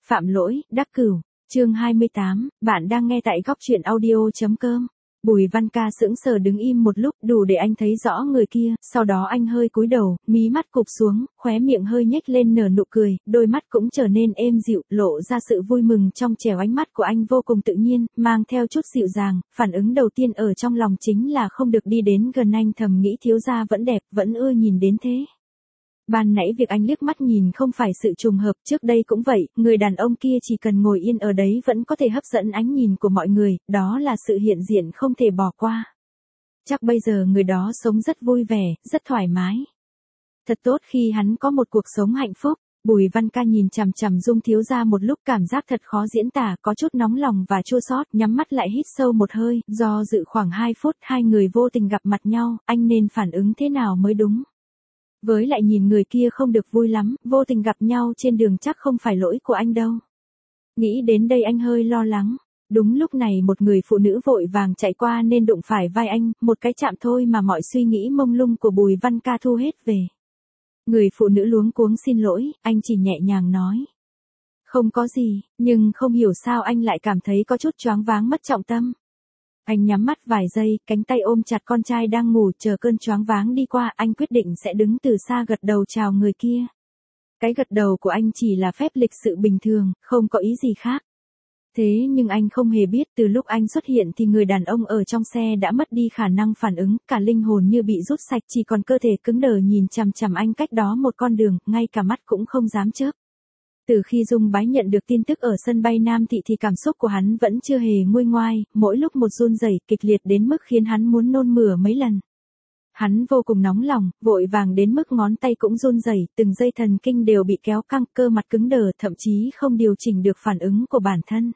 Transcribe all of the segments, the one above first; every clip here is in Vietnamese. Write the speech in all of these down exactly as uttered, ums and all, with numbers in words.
Phạm lỗi, đắc cửu, chương hai mươi tám, bạn đang nghe tại góc truyện audio.com. Bùi Văn Ca sững sờ đứng im một lúc đủ để anh thấy rõ người kia, sau đó anh hơi cúi đầu, mí mắt cụp xuống, khóe miệng hơi nhếch lên nở nụ cười, đôi mắt cũng trở nên êm dịu, lộ ra sự vui mừng trong trẻo ánh mắt của anh vô cùng tự nhiên, mang theo chút dịu dàng, phản ứng đầu tiên ở trong lòng chính là không được đi đến gần anh thầm nghĩ thiếu gia vẫn đẹp, vẫn ưa nhìn đến thế. Ban nãy việc anh liếc mắt nhìn không phải sự trùng hợp, trước đây cũng vậy, người đàn ông kia chỉ cần ngồi yên ở đấy vẫn có thể hấp dẫn ánh nhìn của mọi người, đó là sự hiện diện không thể bỏ qua. Chắc bây giờ người đó sống rất vui vẻ, rất thoải mái. Thật tốt khi hắn có một cuộc sống hạnh phúc. Bùi Văn Ca nhìn chằm chằm Dung thiếu gia một lúc cảm giác thật khó diễn tả, có chút nóng lòng và chua xót, nhắm mắt lại hít sâu một hơi, do dự khoảng hai phút hai người vô tình gặp mặt nhau, anh nên phản ứng thế nào mới đúng. Với lại nhìn người kia không được vui lắm, vô tình gặp nhau trên đường chắc không phải lỗi của anh đâu. Nghĩ đến đây anh hơi lo lắng. Đúng lúc này một người phụ nữ vội vàng chạy qua nên đụng phải vai anh, một cái chạm thôi mà mọi suy nghĩ mông lung của Bùi Văn Ca thu hết về. Người phụ nữ luống cuống xin lỗi, anh chỉ nhẹ nhàng nói. Không có gì, nhưng không hiểu sao anh lại cảm thấy có chút choáng váng mất trọng tâm. Anh nhắm mắt vài giây, cánh tay ôm chặt con trai đang ngủ, chờ cơn choáng váng đi qua, anh quyết định sẽ đứng từ xa gật đầu chào người kia. Cái gật đầu của anh chỉ là phép lịch sự bình thường, không có ý gì khác. Thế nhưng anh không hề biết từ lúc anh xuất hiện thì người đàn ông ở trong xe đã mất đi khả năng phản ứng, cả linh hồn như bị rút sạch, chỉ còn cơ thể cứng đờ nhìn chằm chằm anh cách đó một con đường, ngay cả mắt cũng không dám chớp. Từ khi Dung Bái nhận được tin tức ở sân bay Nam Thị thì cảm xúc của hắn vẫn chưa hề nguôi ngoai, mỗi lúc một run rẩy kịch liệt đến mức khiến hắn muốn nôn mửa mấy lần. Hắn vô cùng nóng lòng, vội vàng đến mức ngón tay cũng run rẩy, từng dây thần kinh đều bị kéo căng, cơ mặt cứng đờ, thậm chí không điều chỉnh được phản ứng của bản thân.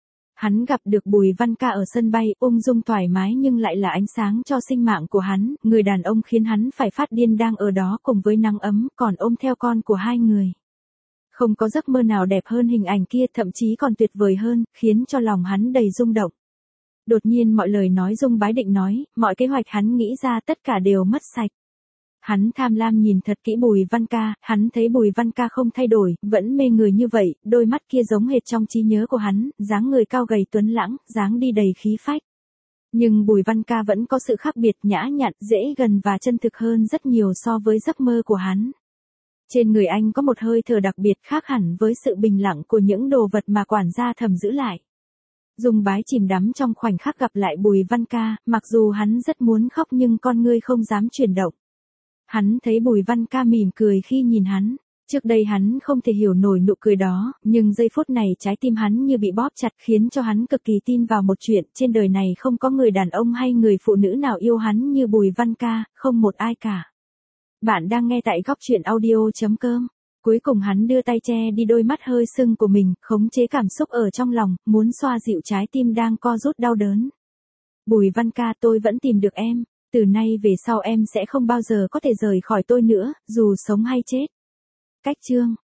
Hắn gặp được Bùi Văn Ca ở sân bay, ung dung thoải mái nhưng lại là ánh sáng cho sinh mạng của hắn, người đàn ông khiến hắn phải phát điên đang ở đó cùng với nắng ấm, còn ôm theo con của hai người. Không có giấc mơ nào đẹp hơn hình ảnh kia, thậm chí còn tuyệt vời hơn, khiến cho lòng hắn đầy rung động. Đột nhiên mọi lời nói Dung Bái định nói, mọi kế hoạch hắn nghĩ ra tất cả đều mất sạch. Hắn tham lam nhìn thật kỹ Bùi Văn Ca, hắn thấy Bùi Văn Ca không thay đổi, vẫn mê người như vậy, đôi mắt kia giống hệt trong trí nhớ của hắn, dáng người cao gầy tuấn lãng, dáng đi đầy khí phách. Nhưng Bùi Văn Ca vẫn có sự khác biệt, nhã nhặn, dễ gần và chân thực hơn rất nhiều so với giấc mơ của hắn. Trên người anh có một hơi thở đặc biệt khác hẳn với sự bình lặng của những đồ vật mà quản gia thầm giữ lại. Dung Bái chìm đắm trong khoảnh khắc gặp lại Bùi Văn Ca, mặc dù hắn rất muốn khóc nhưng con ngươi không dám chuyển động. Hắn thấy Bùi Văn Ca mỉm cười khi nhìn hắn. Trước đây hắn không thể hiểu nổi nụ cười đó, nhưng giây phút này trái tim hắn như bị bóp chặt khiến cho hắn cực kỳ tin vào một chuyện, trên đời này không có người đàn ông hay người phụ nữ nào yêu hắn như Bùi Văn Ca, không một ai cả. Bạn đang nghe tại góc truyện audio.com. Cuối cùng hắn đưa tay che đi đôi mắt hơi sưng của mình, khống chế cảm xúc ở trong lòng, muốn xoa dịu trái tim đang co rút đau đớn. Bùi Văn Ca, tôi vẫn tìm được em, từ nay về sau em sẽ không bao giờ có thể rời khỏi tôi nữa, dù sống hay chết. Cách chương.